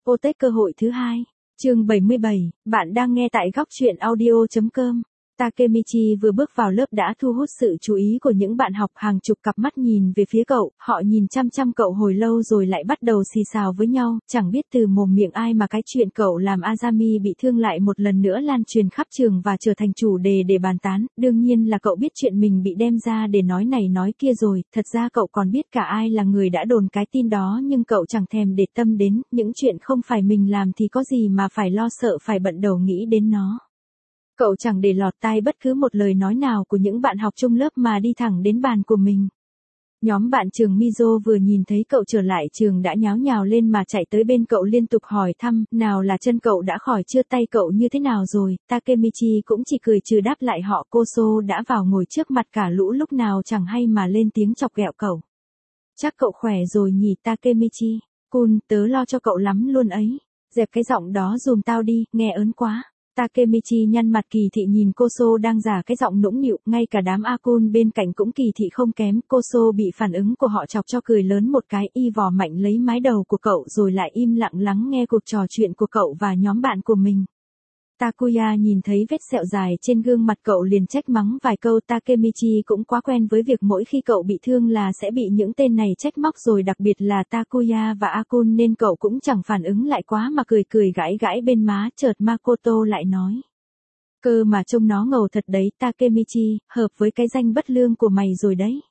Apotech cơ hội thứ hai. Chương 77, bạn đang nghe tại góc truyện audio.com. Takemichi vừa bước vào lớp đã thu hút sự chú ý của những bạn học, hàng chục cặp mắt nhìn về phía cậu, họ nhìn chăm chăm cậu hồi lâu rồi lại bắt đầu xì xào với nhau, chẳng biết từ mồm miệng ai mà cái chuyện cậu làm Azami bị thương lại một lần nữa lan truyền khắp trường và trở thành chủ đề để bàn tán. Đương nhiên là cậu biết chuyện mình bị đem ra để nói này nói kia rồi, thật ra cậu còn biết cả ai là người đã đồn cái tin đó, nhưng cậu chẳng thèm để tâm đến, những chuyện không phải mình làm thì có gì mà phải lo sợ phải bận đầu nghĩ đến nó. Cậu chẳng để lọt tai bất cứ một lời nói nào của những bạn học chung lớp mà đi thẳng đến bàn của mình. Nhóm bạn trường Mizo vừa nhìn thấy cậu trở lại trường đã nháo nhào lên mà chạy tới bên cậu liên tục hỏi thăm, nào là chân cậu đã khỏi chưa, tay cậu như thế nào rồi. Takemichi cũng chỉ cười trừ đáp lại họ. Koso đã vào ngồi trước mặt cả lũ lúc nào chẳng hay mà lên tiếng chọc ghẹo cậu. Chắc cậu khỏe rồi nhỉ Takemichi, Kun, tớ lo cho cậu lắm luôn ấy. Dẹp cái giọng đó dùm tao đi, nghe ớn quá. Takemichi nhăn mặt kỳ thị nhìn Koso đang giả cái giọng nũng nịu, ngay cả đám Akun bên cạnh cũng kỳ thị không kém. Koso bị phản ứng của họ chọc cho cười lớn một cái, y vò mạnh lấy mái đầu của cậu rồi lại im lặng lắng nghe cuộc trò chuyện của cậu và nhóm bạn của mình. Takuya nhìn thấy vết sẹo dài trên gương mặt cậu liền trách mắng vài câu. Takemichi cũng quá quen với việc mỗi khi cậu bị thương là sẽ bị những tên này trách móc rồi, đặc biệt là Takuya và Akun, nên cậu cũng chẳng phản ứng lại quá mà cười cười gãi gãi bên má. Chợt Makoto lại nói. Cơ mà trông nó ngầu thật đấy Takemichi, hợp với cái danh bất lương của mày rồi đấy.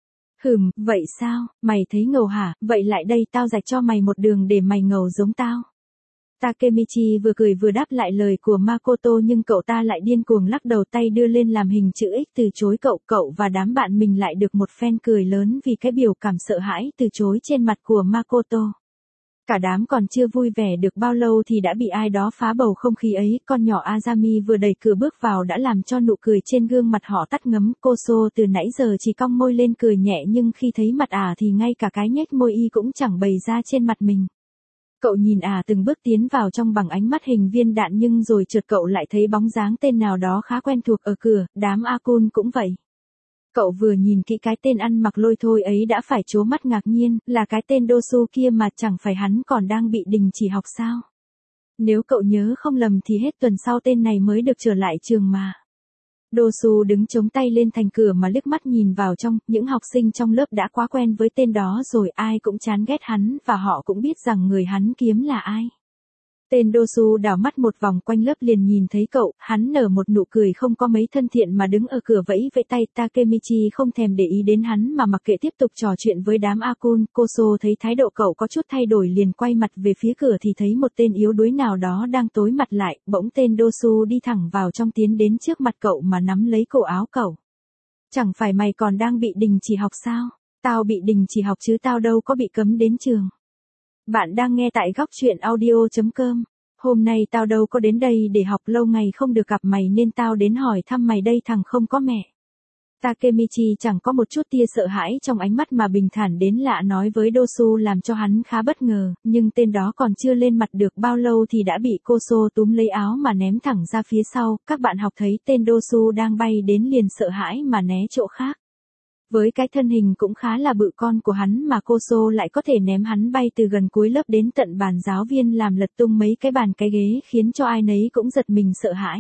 Vậy sao, mày thấy ngầu hả, vậy lại đây tao rạch cho mày một đường để mày ngầu giống tao. Takemichi vừa cười vừa đáp lại lời của Makoto, nhưng cậu ta lại điên cuồng lắc đầu, tay đưa lên làm hình chữ X từ chối cậu và đám bạn mình lại được một phen cười lớn vì cái biểu cảm sợ hãi từ chối trên mặt của Makoto. Cả đám còn chưa vui vẻ được bao lâu thì đã bị ai đó phá bầu không khí ấy. Con nhỏ Azami vừa đẩy cửa bước vào đã làm cho nụ cười trên gương mặt họ tắt ngấm. Koso từ nãy giờ chỉ cong môi lên cười nhẹ, nhưng khi thấy mặt thì ngay cả cái nhếch môi y cũng chẳng bày ra trên mặt mình. Cậu nhìn từng bước tiến vào trong bằng ánh mắt hình viên đạn, nhưng rồi chợt cậu lại thấy bóng dáng tên nào đó khá quen thuộc ở cửa. Đám Akun cũng vậy. Cậu vừa nhìn kỹ cái tên ăn mặc lôi thôi ấy đã phải trố mắt ngạc nhiên, là cái tên Dosu kia mà, chẳng phải hắn còn đang bị đình chỉ học sao? Nếu cậu nhớ không lầm thì hết tuần sau tên này mới được trở lại trường mà. Dosu đứng chống tay lên thành cửa mà liếc mắt nhìn vào trong, những học sinh trong lớp đã quá quen với tên đó rồi, ai cũng chán ghét hắn và họ cũng biết rằng người hắn kiếm là ai. Tên Dosu đảo mắt một vòng quanh lớp liền nhìn thấy cậu, hắn nở một nụ cười không có mấy thân thiện mà đứng ở cửa vẫy vẫy tay. Takemichi không thèm để ý đến hắn mà mặc kệ tiếp tục trò chuyện với đám Akun. Koso thấy thái độ cậu có chút thay đổi liền quay mặt về phía cửa thì thấy một tên yếu đuối nào đó đang tối mặt lại, bỗng tên Dosu đi thẳng vào trong, tiến đến trước mặt cậu mà nắm lấy cổ áo cậu. Chẳng phải mày còn đang bị đình chỉ học sao? Tao bị đình chỉ học chứ tao đâu có bị cấm đến trường. Bạn đang nghe tại góc truyện audio.com. Hôm nay tao đâu có đến đây để học, lâu ngày không được gặp mày nên tao đến hỏi thăm mày đây thằng không có mẹ. Takemichi chẳng có một chút tia sợ hãi trong ánh mắt mà bình thản đến lạ nói với Dosu, làm cho hắn khá bất ngờ, nhưng tên đó còn chưa lên mặt được bao lâu thì đã bị Koso túm lấy áo mà ném thẳng ra phía sau. Các bạn học thấy tên Dosu đang bay đến liền sợ hãi mà né chỗ khác. Với cái thân hình cũng khá là bự con của hắn mà Koso lại có thể ném hắn bay từ gần cuối lớp đến tận bàn giáo viên, làm lật tung mấy cái bàn cái ghế, khiến cho ai nấy cũng giật mình sợ hãi.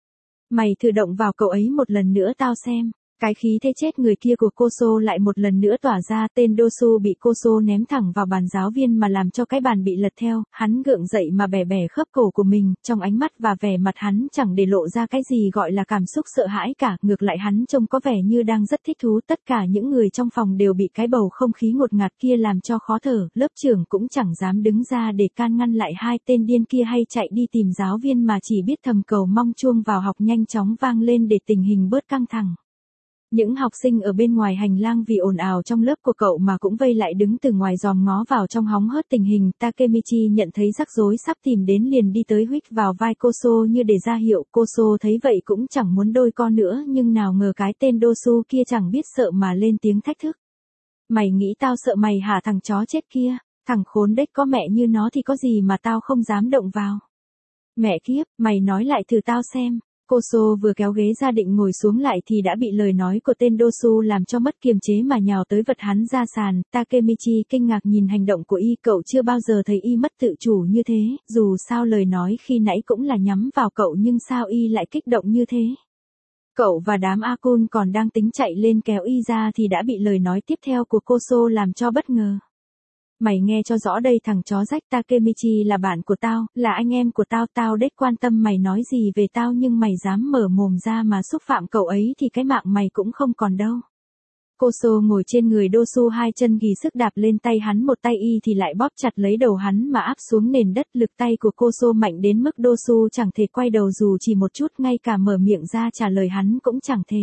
Mày thử động vào cậu ấy một lần nữa tao xem. Cái khí thế chết người kia của Koso lại một lần nữa tỏa ra. Tên Dosu bị Koso ném thẳng vào bàn giáo viên mà làm cho cái bàn bị lật theo. Hắn gượng dậy mà bẻ bẻ khớp cổ của mình, trong ánh mắt và vẻ mặt hắn chẳng để lộ ra cái gì gọi là cảm xúc sợ hãi cả, ngược lại hắn trông có vẻ như đang rất thích thú. Tất cả những người trong phòng đều bị cái bầu không khí ngột ngạt kia làm cho khó thở, lớp trưởng cũng chẳng dám đứng ra để can ngăn lại hai tên điên kia hay chạy đi tìm giáo viên mà chỉ biết thầm cầu mong chuông vào học nhanh chóng vang lên để tình hình bớt căng thẳng. Những học sinh ở bên ngoài hành lang vì ồn ào trong lớp của cậu mà cũng vây lại đứng từ ngoài dòm ngó vào trong hóng hớt tình hình. Takemichi nhận thấy rắc rối sắp tìm đến liền đi tới huých vào vai Koso như để ra hiệu. Koso thấy vậy cũng chẳng muốn đôi co nữa, nhưng nào ngờ cái tên Dosu kia chẳng biết sợ mà lên tiếng thách thức. Mày nghĩ tao sợ mày hả thằng chó chết kia? Thằng khốn đếch, có mẹ như nó thì có gì mà tao không dám động vào. Mẹ kiếp, mày nói lại thử tao xem. Cô Sô vừa kéo ghế ra định ngồi xuống lại thì đã bị lời nói của tên Dosu làm cho mất kiềm chế mà nhào tới vật hắn ra sàn. Takemichi kinh ngạc nhìn hành động của y, cậu chưa bao giờ thấy y mất tự chủ như thế, dù sao lời nói khi nãy cũng là nhắm vào cậu nhưng sao y lại kích động như thế. Cậu và đám A-kun còn đang tính chạy lên kéo y ra thì đã bị lời nói tiếp theo của cô Sô làm cho bất ngờ. Mày nghe cho rõ đây thằng chó rách, Takemichi là bạn của tao, là anh em của tao, tao đếch quan tâm mày nói gì về tao nhưng mày dám mở mồm ra mà xúc phạm cậu ấy thì cái mạng mày cũng không còn đâu. Cô Sô ngồi trên người Dosu, hai chân ghi sức đạp lên tay hắn, một tay y thì lại bóp chặt lấy đầu hắn mà áp xuống nền đất. Lực tay của cô Sô mạnh đến mức Dosu chẳng thể quay đầu dù chỉ một chút, ngay cả mở miệng ra trả lời hắn cũng chẳng thể.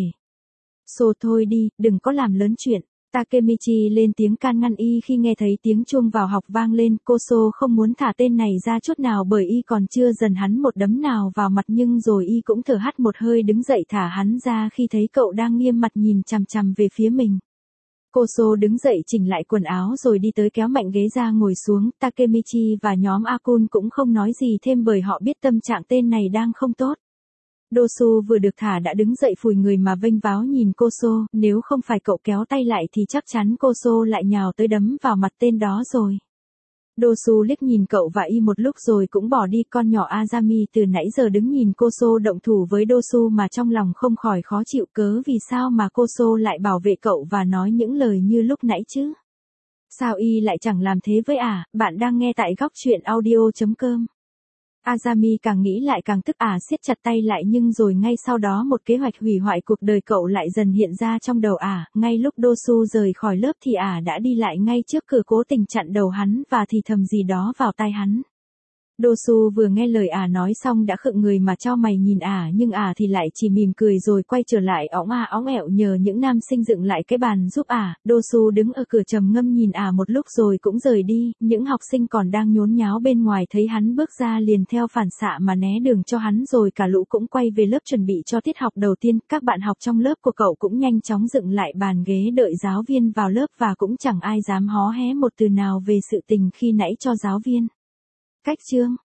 Sô thôi đi, đừng có làm lớn chuyện. Takemichi lên tiếng can ngăn y khi nghe thấy tiếng chuông vào học vang lên. Cô Sô không muốn thả tên này ra chút nào bởi y còn chưa dần hắn một đấm nào vào mặt, nhưng rồi y cũng thở hắt một hơi đứng dậy thả hắn ra khi thấy cậu đang nghiêm mặt nhìn chằm chằm về phía mình. Cô Sô đứng dậy chỉnh lại quần áo rồi đi tới kéo mạnh ghế ra ngồi xuống. Takemichi và nhóm A-kun cũng không nói gì thêm bởi họ biết tâm trạng tên này đang không tốt. Dosu vừa được thả đã đứng dậy phủi người mà vênh váo nhìn cô Sô, nếu không phải cậu kéo tay lại thì chắc chắn cô Sô lại nhào tới đấm vào mặt tên đó rồi. Dosu liếc nhìn cậu và y một lúc rồi cũng bỏ đi. Con nhỏ Azami từ nãy giờ đứng nhìn cô Sô động thủ với Dosu mà trong lòng không khỏi khó chịu, cớ vì sao mà cô Sô lại bảo vệ cậu và nói những lời như lúc nãy chứ? Sao y lại chẳng làm thế với Bạn đang nghe tại góc truyện audio.com. Azami càng nghĩ lại càng tức, siết chặt tay lại nhưng rồi ngay sau đó một kế hoạch hủy hoại cuộc đời cậu lại dần hiện ra trong đầu Ngay lúc Dosu rời khỏi lớp thì đã đi lại ngay trước cửa cố tình chặn đầu hắn và thì thầm gì đó vào tai hắn. Dosu vừa nghe lời nói xong đã khựng người mà chau mày nhìn nhưng thì lại chỉ mỉm cười rồi quay trở lại óng ẹo nhờ những nam sinh dựng lại cái bàn giúp Dosu đứng ở cửa trầm ngâm nhìn một lúc rồi cũng rời đi. Những học sinh còn đang nhốn nháo bên ngoài thấy hắn bước ra liền theo phản xạ mà né đường cho hắn, rồi cả lũ cũng quay về lớp chuẩn bị cho tiết học đầu tiên. Các bạn học trong lớp của cậu cũng nhanh chóng dựng lại bàn ghế đợi giáo viên vào lớp và cũng chẳng ai dám hó hé một từ nào về sự tình khi nãy cho giáo viên. Cách chương